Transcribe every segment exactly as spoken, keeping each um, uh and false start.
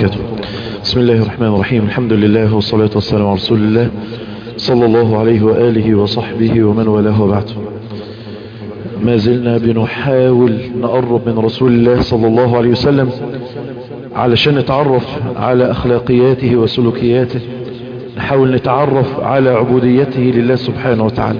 وبركاته. بسم الله الرحمن الرحيم. الحمد لله والصلاة والسلام على رسول الله صلى الله عليه وآله وصحبه ومن والاه وبعد. ما زلنا بنحاول نقرب من رسول الله صلى الله عليه وسلم علشان نتعرف على أخلاقياته وسلوكياته، نحاول نتعرف على عبوديته لله سبحانه وتعالى.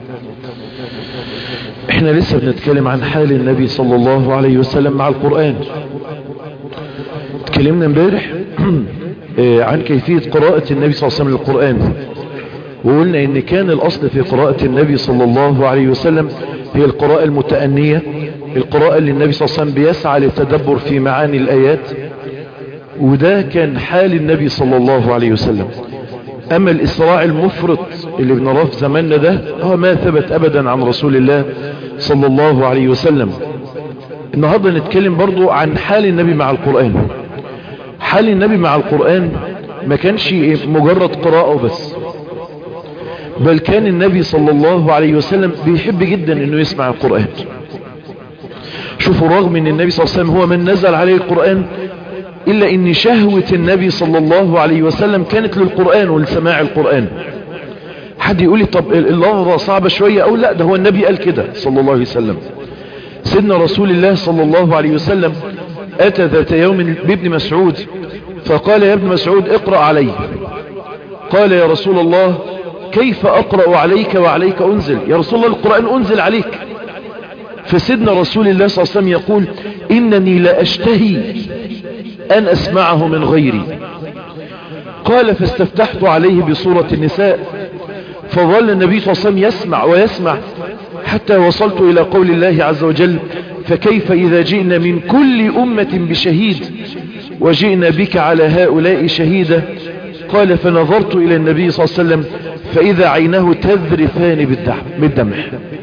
احنا لسه بنتكلم عن حال النبي صلى الله عليه وسلم مع القرآن. اتكلمنا امبارح عن كيفية قراءة النبي صلى الله عليه وسلم للقرآن، وقلنا ان كان الاصل في قراءة النبي صلى الله عليه وسلم هي القراءة المتأنية، القراءة اللي النبي صلى الله عليه وسلم بيسعى للتدبر في معاني الآيات، وده كان حال النبي صلى الله عليه وسلم. اما الاسراع المفرط اللي بنراه في زماننا ده هو ما ثبت ابدا عن رسول الله صلى الله عليه وسلم. النهاردة نتكلم برضو عن حال النبي مع القرآن. حال النبي مع القرآن ما كانش مجرد قراءة بس، بل كان النبي صلى الله عليه وسلم بيحب جدا انه يسمع القرآن. شوفوا، رغم ان النبي صلى الله عليه وسلم هو من نزل عليه القرآن، الا ان شهوة النبي صلى الله عليه وسلم كانت للقرآن ولسماع القرآن. حد يقول لي طب اللفظة صعبة شوية، او لا، ده هو النبي قال كده صلى الله عليه وسلم. سيدنا رسول الله صلى الله عليه وسلم اتى ذات يوم بابن مسعود فقال: يا ابن مسعود اقرأ علي. قال: يا رسول الله كيف اقرأ عليك وعليك انزل؟ يا رسول الله القرآن انزل عليك. فسيدنا رسول الله صلى الله عليه وسلم يقول: انني لا اشتهي ان اسمعه من غيري. قال: فاستفتحت عليه بسورة النساء، فظل النبي صلى الله عليه وسلم يسمع ويسمع حتى وصلت الى قول الله عز وجل: فكيف اذا جئنا من كل امة بشهيد وجئنا بك على هؤلاء شهيدا. قال: فنظرت الى النبي صلى الله عليه وسلم فاذا عيناه تذرفان بالدمع.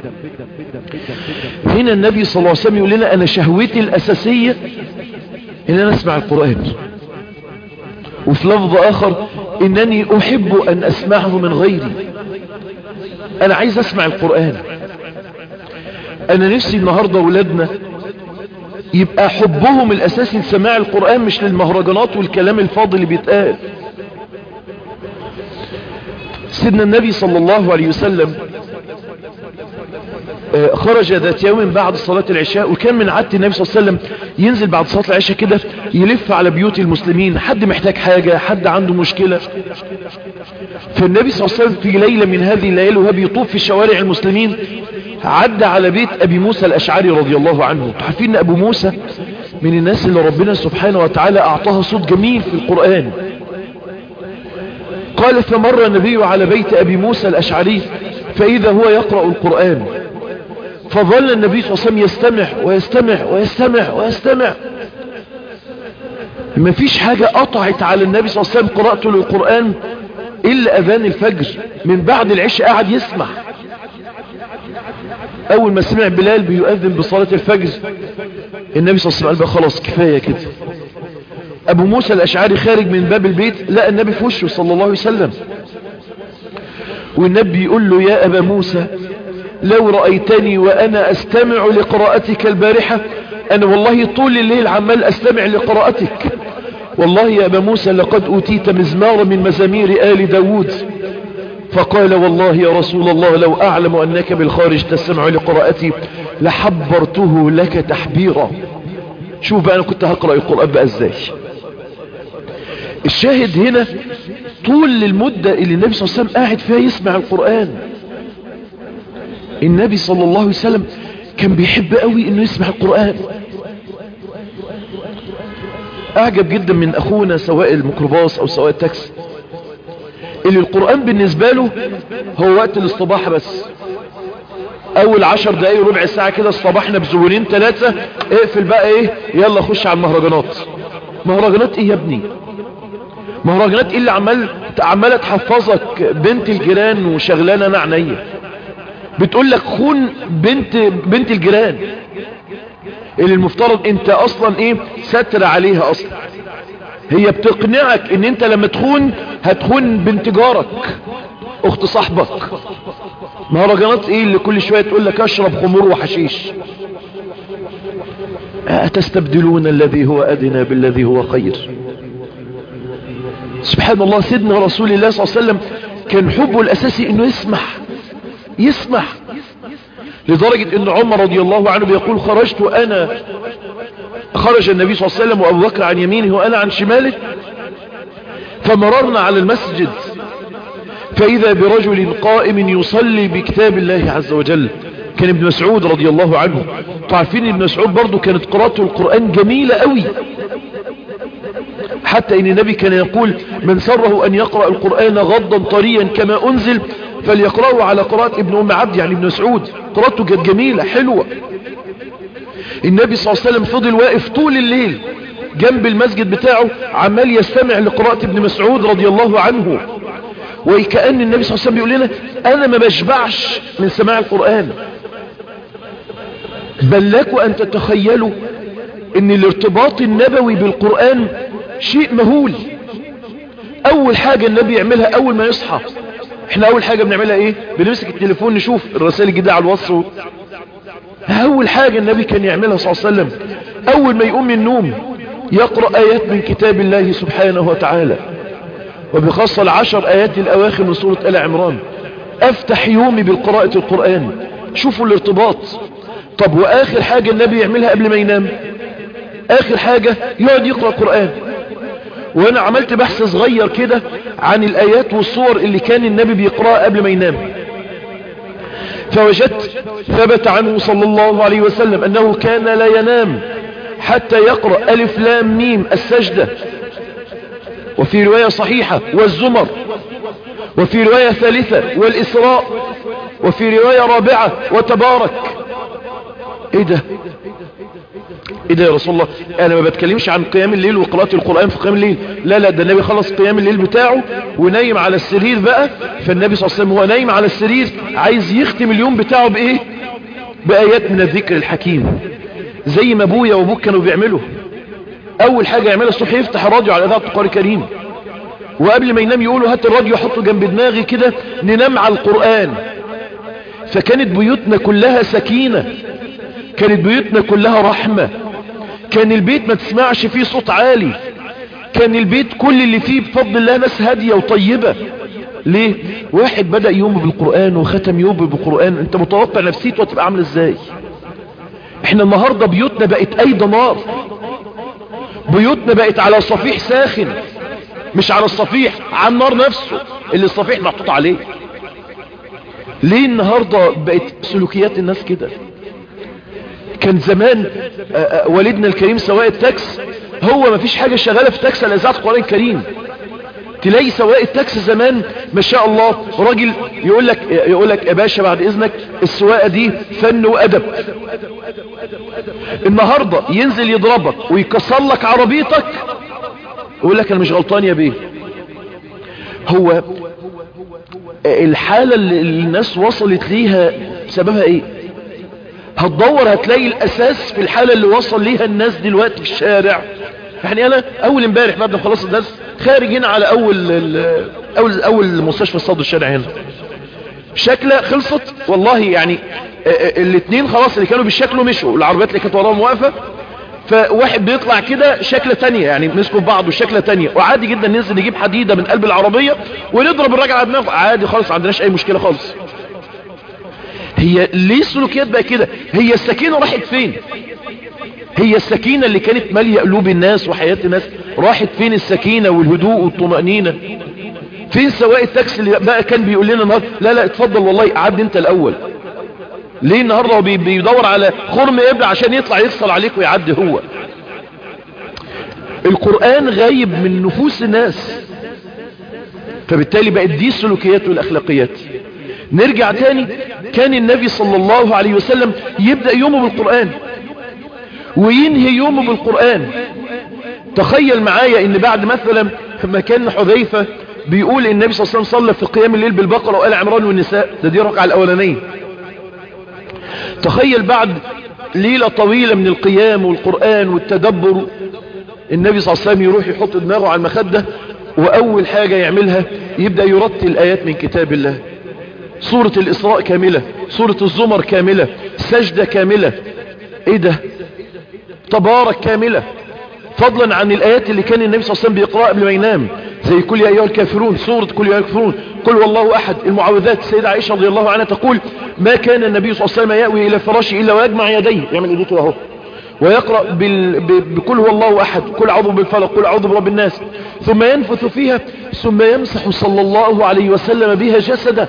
هنا النبي صلى الله عليه وسلم يقول لنا: انا شهوتي الاساسية ان انا اسمع القرآن. وفي لفظ اخر: انني احب ان اسمعه من غيري. انا عايز اسمع القرآن. انا نفسي النهاردة ولادنا يبقى حبهم الاساسي لسماع القرآن، مش للمهرجانات والكلام الفاضي اللي بيتقال. سيدنا النبي صلى الله عليه وسلم خرج ذات يوم بعد صلاة العشاء، وكان من عادة النبي صلى الله عليه وسلم ينزل بعد صلاة العشاء كده يلف على بيوت المسلمين، حد محتاج حاجة، حد عنده مشكلة. فالنبي صلى الله عليه وسلم في ليلة من هذه الليالي وهو بيطوف في شوارع المسلمين عدى على بيت أبي موسى الأشعري رضي الله عنه. تعرفين أن أبو موسى من الناس اللي ربنا سبحانه وتعالى أعطاها صوت جميل في القرآن. قال: فمر النبي على بيت أبي موسى الأشعري فإذا هو يقرأ القرآن، فظل النبي صلى الله عليه وسلم يستمع ويستمع ويستمع ويستمع. ما فيش حاجة قطعت على النبي صلى الله عليه وسلم قراءته للقرآن إلا أذان الفجر. من بعد العشاء قاعد يسمع. أول ما سمع بلال بيؤذن بصلاة الفجر النبي صلى الله عليه وسلم قال: خلاص كفاية كده. أبو موسى الأشعري خارج من باب البيت لقى النبي في وشه صلى الله عليه وسلم، والنبي يقول له: يا أبا موسى لو رأيتني وأنا أستمع لقراءتك البارحة، أنا والله طول الليل عمال أستمع لقراءتك. والله يا أبا موسى لقد أوتيت مزمار من مزامير آل داود. فقال: والله يا رسول الله لو أعلم أنك بالخارج تستمع لقراءتي لحبرته لك تحبيرا. شوف بقى أنا كنت هقرأ القرآن بقى إزاي. الشاهد هنا طول المدة اللي النبي صلى الله عليه وسلم قاعد فيها يسمع القرآن. النبي صلى الله عليه وسلم كان بيحب قوي انه يسمع القرآن. اعجب جدا من اخونا سواء الميكروباص او سواء التاكسي اللي القرآن بالنسبة له هو وقت الاصطباح بس. اول عشر دقايق ربع ساعة كده اصطبحنا بزورين ثلاثة، اقفل بقى ايه، يلا خش على المهرجانات. مهرجانات ايه يا ابني؟ مهرجانات ايه اللي عمال عمالة تحفظك بنت الجيران وشغلانة انا عينيا؟ بتقول لك خون بنت بنت الجيران اللي المفترض انت اصلا ايه ستر عليها. اصلا هي بتقنعك ان انت لما تخون هتخون بنت جارك اخت صاحبك. مهرجانات ايه اللي كل شوية تقول لك اشرب خمور وحشيش؟ أتستبدلون الذي هو أدنى بالذي هو خير؟ سبحان الله، سيدنا رسول الله صلى الله عليه وسلم كان حبه الأساسي انه يسمح يسمح لدرجة ان عمر رضي الله عنه بيقول خرجت انا خرج النبي صلى الله عليه وسلم وابو بكر عن يمينه وانا عن شماله، فمررنا على المسجد فاذا برجل قائم يصلي بكتاب الله عز وجل. كان ابن مسعود رضي الله عنه، تعرفين ابن مسعود برضو كانت قراءته القرآن جميلة قوي، حتى ان النبي كان يقول من سره ان يقرأ القرآن غضا طريا كما انزل فليقرأه على قراءة ابن ام عبد، يعني ابن مسعود قراءته كانت جميلة حلوة. النبي صلى الله عليه وسلم فضل واقف طول الليل جنب المسجد بتاعه عمال يستمع لقراءة ابن مسعود رضي الله عنه، وكأن النبي صلى الله عليه وسلم بيقول لنا انا ما بشبعش من سماع القرآن. بل لكم ان تتخيلوا ان الارتباط النبوي بالقرآن شيء مهول. اول حاجة النبي يعملها اول ما يصحى، احنا اول حاجة بنعملها ايه؟ بنمسك التليفون نشوف الرسائل الجديدة على الواتس. اول حاجة النبي كان يعملها صلى الله عليه وسلم اول ما يقوم من النوم يقرأ ايات من كتاب الله سبحانه وتعالى، وبخاصة العشر ايات الاواخر من سورة آل عمران. افتح يومي بالقراءة القرآن. شوفوا الارتباط. طب واخر حاجة النبي يعملها قبل ما ينام، اخر حاجة يقعد يقرأ القرآن. وانا عملت بحث صغير كده عن الايات والصور اللي كان النبي بيقرأها قبل ما ينام، فوجدت ثبت عنه صلى الله عليه وسلم انه كان لا ينام حتى يقرأ الف لام ميم السجدة، وفي رواية صحيحة والزمر، وفي رواية ثالثة والإسراء، وفي رواية رابعة وتبارك. ايه ده ايه ده يا رسول الله؟ انا ما بتكلمش عن قيام الليل وقراءة القرآن في قيام الليل، لا لا، ده النبي خلص قيام الليل بتاعه ونايم على السرير بقى. فالنبي صلى الله عليه وسلم هو نايم على السرير عايز يختم اليوم بتاعه بايه؟ بآيات من الذكر الحكيم، زي ما ابويا وابوك كانوا بيعملوا. اول حاجة يعملها الصبح يفتح الراديو على اذاعة القرآن الكريم، وقبل ما ينام يقولوا هات الراديو حطه جنب دماغي كده ننام على القرآن. فكانت بيوتنا كلها سكينة، كانت بيوتنا كلها رحمة، كان البيت ما تسمعش فيه صوت عالي، كان البيت كل اللي فيه بفضل الله ناس هادية وطيبة. ليه؟ واحد بدأ يومه بالقرآن وختم يومه بالقرآن، انت متوقع نفسيته هتبقى عامله ازاي؟ احنا النهاردة بيوتنا بقت ايضا نار، بيوتنا بقت على صفيح ساخن، مش على الصفيح، على النار نفسه اللي الصفيح محطوط عليه. ليه النهاردة بقت سلوكيات الناس كده؟ كان زمان والدنا الكريم سواق التاكس هو ما فيش حاجة شغالة في تاكس على اذاعة القرآن الكريم. تلاقي سواق التاكس زمان ما شاء الله راجل يقول لك يقول لك يا باشا بعد اذنك السواقة دي فن وادب. النهاردة ينزل يضربك ويكسر لك عربيتك يقول لك انا مش غلطان يا بيه. هو الحالة اللي الناس وصلت ليها سببها ايه؟ هتدور هتلاقي الاساس في الحالة اللي وصل ليها الناس دلوقتي في الشارع. يعني انا اول امبارح بعد ما خلصت الدرس خارج هنا على اول اول اول مستشفى الصدر الشارع هنا، شكله خلصت والله. يعني الاثنين خلاص اللي كانوا بالشكل مشوا، العربيات اللي كانت وراهم واقفه، فواحد بيطلع كده شكله تانية، يعني مسكوا في بعض وشكله تانية، وعادي جدا ننزل نجيب حديدة من قلب العربية ونضرب الراجل على دماغه عادي خالص، ما عندناش اي مشكلة خالص. هي ليه السلوكيات بقى كده؟ هي السكينة راحت فين؟ هي السكينة اللي كانت مالية قلوب الناس وحياة الناس راحت فين؟ السكينة والهدوء والطمأنينة فين؟ سواق التاكسي اللي بقى كان بيقول لنا النهارده لا لا اتفضل والله عدي انت الاول. ليه النهارده هو بيدور على خرم ابره عشان يطلع يفصل عليك ويعدي هو؟ القرآن غايب من نفوس الناس، فبالتالي بقت دي السلوكيات والاخلاقيات. نرجع تاني، كان النبي صلى الله عليه وسلم يبدأ يومه بالقرآن وينهي يومه بالقرآن. تخيل معايا ان بعد مثلا ما كان حذيفة بيقول النبي صلى الله عليه وسلم صلى في قيام الليل بالبقرة وآل عمران والنساء، ده دي الركعة الاولانية. تخيل بعد ليلة طويلة من القيام والقرآن والتدبر النبي صلى الله عليه وسلم يروح يحط دماغه على المخدة واول حاجة يعملها يبدأ يرتل ايات من كتاب الله. سورة الاسراء كاملة، سورة الزمر كاملة، سجدة كاملة، ايه ده؟ تبارك كاملة، فضلا عن الايات اللي كان النبي صلى الله عليه وسلم بيقرأ قبل ما ينام. زي قل يا أيها الكافرون، سورة قل يا أيها الكافرون، قل والله أحد، المعوذات. السيدة عائشة رضي الله عنها تقول ما كان النبي صلى الله عليه وسلم يأوي إلى فراشه إلا ويجمع يديه، يعمل إيديه كده اهو، ويقرأ بال... ب... بقل هو الله أحد، قل أعوذ بالفلق، قل أعوذ برب الناس، ثم ينفث فيها، ثم يمسح صلى الله عليه وسلم بها جسده.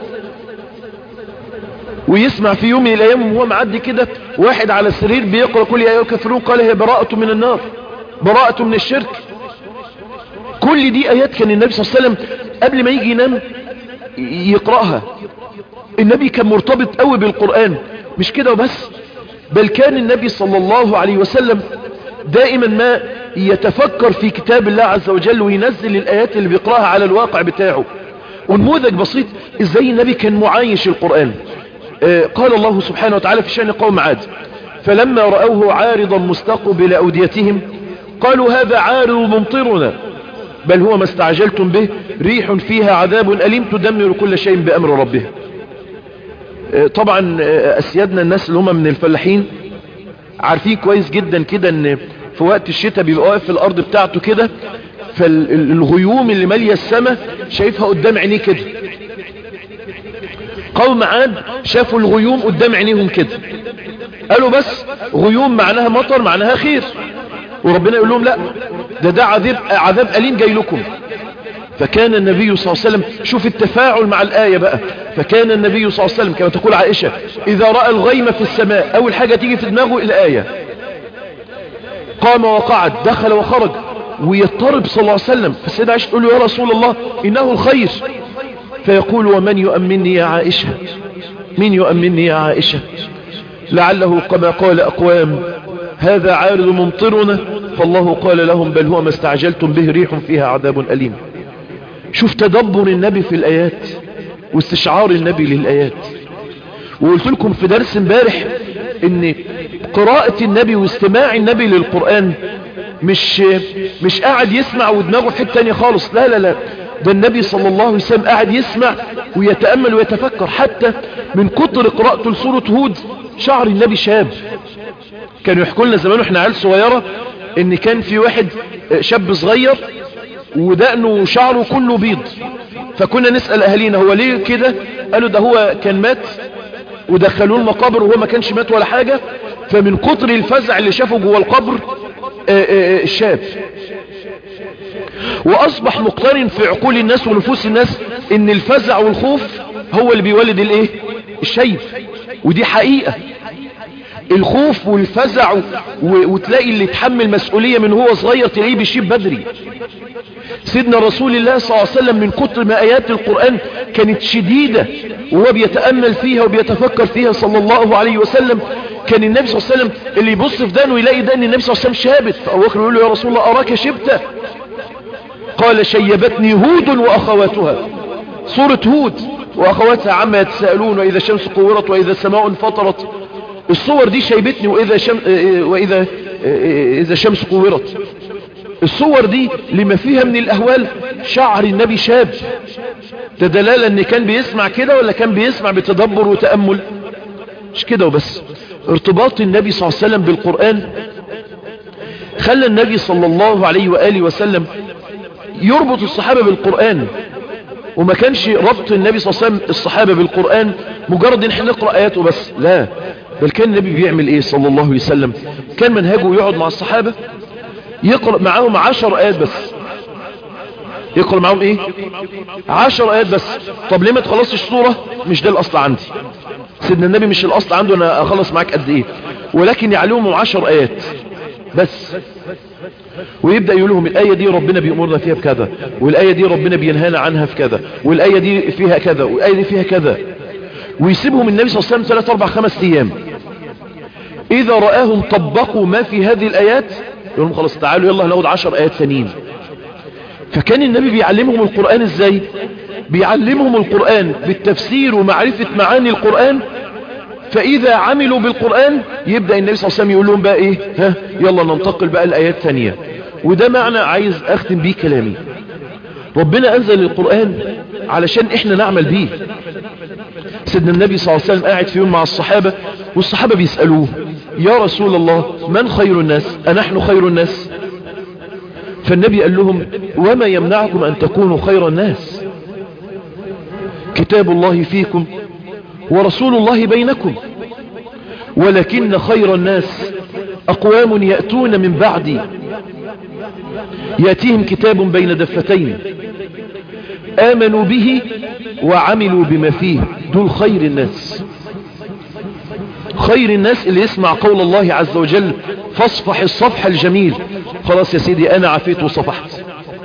ويسمع في يوم من الأيام وهو معدي كده واحد على السرير بيقرأ قل يا أيها الكافرون، قال هي براءة من النار، براءة من الشرك. كل دي آيات كان النبي صلى الله عليه وسلم قبل ما يجي ينام يقرأها. النبي كان مرتبط قوي بالقرآن، مش كده وبس، بل كان النبي صلى الله عليه وسلم دائما ما يتفكر في كتاب الله عز وجل وينزل الآيات اللي بيقرأها على الواقع بتاعه. ونموذج بسيط ازاي النبي كان معايش القرآن. آه قال الله سبحانه وتعالى في شأن قوم عاد فلما رأوه عارضا مستقبل أوديتهم قالوا هذا عارض ممطرنا بل هو ما استعجلتم به ريح فيها عذاب أليم تدمر كل شيء بأمر ربها. آه طبعا آه أسيادنا الناس اللي هم من الفلاحين عارفين كويس جدا كده ان في وقت الشتاء بيبقى واقف في الارض بتاعته كده، فالغيوم اللي ماليه السماء شايفها قدام عينيه كده. قوم عاد شافوا الغيوم قدام عينيهم كده، قالوا بس غيوم معناها مطر معناها خير، وربنا يقول لهم لا ده ده عذاب عذاب أليم جاي لكم. فكان النبي صلى الله عليه وسلم، شوف التفاعل مع الآية بقى، فكان النبي صلى الله عليه وسلم كما تقول عائشة إذا رأى الغيم في السماء أول حاجة تيجي في دماغه الآية، قام وقعد دخل وخرج ويضطرب صلى الله عليه وسلم. فالسيدة عائشة تقول له يا رسول الله إنه الخير، فيقول ومن يؤمنني يا عائشة، من يؤمنني يا عائشة، لعله كما قال أقوام هذا عارض ممطرنا فالله قال لهم بل هو ما استعجلتم به ريح فيها عذاب أليم. شوف تدبر النبي في الآيات واستشعار النبي للآيات. وقلت لكم في درس امبارح ان قراءة النبي واستماع النبي للقرآن مش مش قاعد يسمع ودماغه في حته تانية خالص، لا لا لا، ده النبي صلى الله عليه وسلم قاعد يسمع ويتأمل ويتفكر. حتى من كتر قراءته لسورة هود شعر النبي شاب. كانوا يحكوا لنا زمان واحنا عيال صغيرة ان كان في واحد شاب صغير ودقنه وشعره كله بيض، فكنا نسأل اهالينا هو ليه كده، قالوا ده هو كان مات ودخلوه المقابر وهو ما كانش مات ولا حاجة، فمن كتر الفزع اللي شافه جوه القبر الشاب. واصبح مقترن في عقول الناس ونفوس الناس ان الفزع والخوف هو اللي بيولد الايه الشيب، ودي حقيقة. الخوف والفزع و... وتلاقي اللي يتحمل مسؤولية من هو صغير تلاقيه بيشيب بدري. سيدنا رسول الله صلى الله عليه وسلم من كتر ما آيات القرآن كانت شديدة وهو بيتأمل فيها وبيتفكر فيها صلى الله عليه وسلم، كان النبي صلى الله عليه وسلم اللي يبص في دانه يلاقي دان النبي صلى الله عليه وسلم شابت، فأبو بكر يقول له يا رسول الله أراك شبت؟ قال شيبتني هود وأخواتها. سورة هود وأخواتها عما يتساءلون وإذا الشمس كورت وإذا السماء انفطرت، الصور دي شيبتني وإذا شم... وإذا إذا الشمس كورت. الصور دي لما فيها من الأهوال شعر النبي شاب. ده دلالة ان كان بيسمع كده ولا كان بيسمع بتدبر وتأمل؟ مش كده وبس، ارتباط النبي صلى الله عليه وسلم بالقرآن خلى النبي صلى الله عليه وآله وسلم يربط الصحابة بالقرآن. وما كانش ربط النبي صلى الله عليه وسلم الصحابة بالقرآن مجرد ان احنا نقرأ آياته بس، لا، بل كان النبي بيعمل ايه صلى الله عليه وسلم؟ كان منهجه يقعد مع الصحابة يقرأ معاهم عشر آيات بس. يقرأ معاهم ايه؟ عشر آيات بس. طب ليه ما تخلصش السورة؟ مش ده الأصل عندي. سيدنا النبي مش الأصل عنده أنا أخلص معاك قد ايه، ولكن يعلمهم عشر آيات بس. ويبدأ يقول لهم الآية دي ربنا بيأمرنا فيها بكذا، والآية دي ربنا بينهانا عنها في كذا، والآية دي فيها كذا، والآية دي فيها كذا. ويسيبهم النبي صلى الله عليه وسلم ثلاث أربع خمس أيام. إذا رآهم طبقوا ما في هذه الآيات يقول لهم خلاص تعالوا يلا هناخد عشر آيات ثانيين. فكان النبي بيعلمهم القرآن ازاي؟ بيعلمهم القرآن بالتفسير ومعرفة معاني القرآن. فإذا عملوا بالقرآن يبدأ النبي صلى الله عليه وسلم يقول لهم بقى ايه، ها يلا ننتقل بقى الآيات ثانية. وده معنى عايز اختم بيه كلامي. ربنا أنزل القرآن علشان احنا نعمل بيه. سيدنا النبي صلى الله عليه وسلم قاعد في يوم مع الصحابة والصحابة بيسألوه يا رسول الله من خير الناس؟ أنحن خير الناس؟ فالنبي قال لهم وما يمنعكم أن تكونوا خير الناس؟ كتاب الله فيكم ورسول الله بينكم، ولكن خير الناس أقوام يأتون من بعدي يأتيهم كتاب بين دفتين آمنوا به وعملوا بما فيه، دول خير الناس. خير الناس اللي يسمع قول الله عز وجل فاصفح الصفح الجميل، خلاص يا سيدي أنا عفيت وصفحت.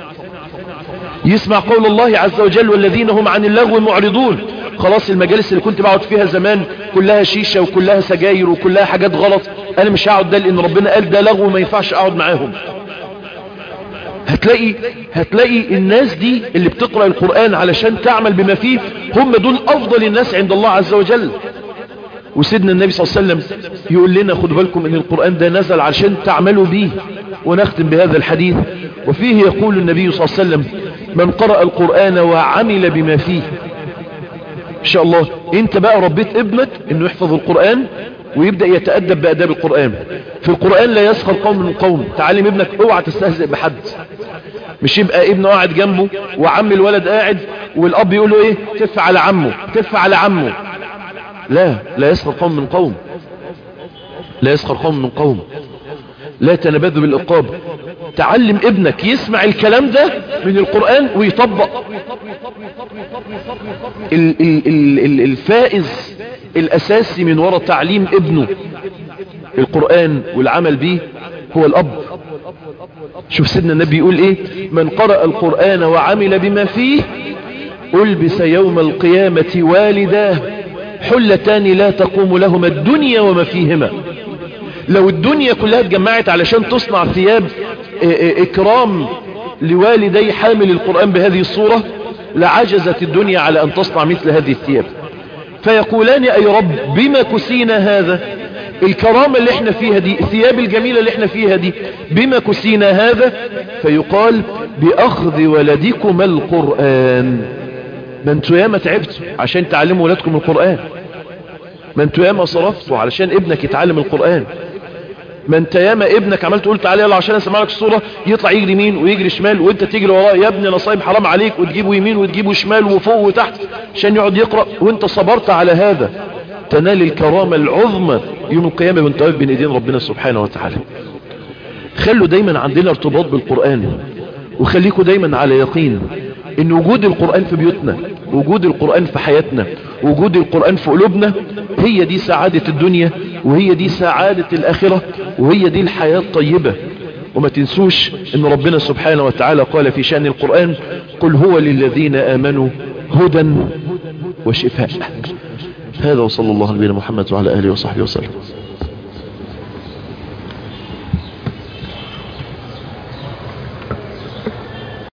يسمع قول الله عز وجل والذين هم عن اللغو معرضون، خلاص المجالس اللي كنت بقعد فيها زمان كلها شيشة وكلها سجاير وكلها حاجات غلط، أنا مش هقعد ده لأن ربنا قال ده لغو ما ينفعش أقعد معاهم. هتلاقي هتلاقي الناس دي اللي بتقرأ القرآن علشان تعمل بما فيه هم دول أفضل الناس عند الله عز وجل. وسيدنا النبي صلى الله عليه وسلم يقول لنا خدوا بالكم ان القرآن ده نزل علشان تعملوا به. ونختم بهذا الحديث وفيه يقول النبي صلى الله عليه وسلم من قرأ القرآن وعمل بما فيه، ان شاء الله انت بقى ربيت ابنك انه يحفظ القرآن ويبدأ يتأدب بأداب القرآن. في القرآن لا يسخر قوم من قوم، تعلم ابنك اوعى تستهزئ بحد، مش يبقى ابنه قاعد جنبه وعم الولد قاعد والاب يقول له ايه تف على عمه تف على عمه. لا لا يسخر قوم من قوم، لا يسخر قوم من قوم، لا تنبذوا بالعقاب. تعلم ابنك يسمع الكلام ده من القرآن ويطبق. ال ال ال ال الفائز الأساسي من وراء تعليم ابنه القرآن والعمل به هو الأب. شوف سيدنا النبي يقول ايه من قرأ القرآن وعمل بما فيه ألبس يوم القيامة والداه حلتان لا تقوم لهما الدنيا وما فيهما. لو الدنيا كلها اتجمعت علشان تصنع ثياب إكرام لوالدي حامل القرآن بهذه الصورة لعجزت الدنيا على أن تصنع مثل هذه الثياب. فيقولان أي رب بما كسينا هذا، الكرامة اللي احنا فيها دي، الثياب الجميلة اللي احنا فيها دي بما كسينا هذا؟ فيقال بأخذ ولدكم القرآن. ما انتوا ياما تعبتوا عشان تعلموا ولادكم القرآن، ما انتوا ياما صرفتوا علشان ابنك يتعلم القرآن، ما انت ياما ابنك عمال تقول تعالى يلا عشان اسمع لك الصورة يطلع يجري يمين ويجري شمال وانت تجري وراه يا ابني نصايب حرام عليك، وتجيبه يمين وتجيبه شمال وفوق وتحت عشان يقعد يقرأ، وانت صبرت على هذا تنال الكرامة العظمى يوم القيامة وانت واقف بين ايدين ربنا سبحانه وتعالى. خلوا دايما عندنا ارتباط بالقرآن، وخليكوا دايما على يقين ان وجود القرآن في بيوتنا، وجود القرآن في حياتنا، وجود القرآن في قلوبنا هي دي سعادة الدنيا وهي دي سعادة الآخرة وهي دي الحياة الطيبة. وما تنسوش ان ربنا سبحانه وتعالى قال في شأن القرآن قل هو للذين آمنوا هدى وشفاء. هذا وصلى الله على نبينا محمد وعلى آله وصحبه وسلم.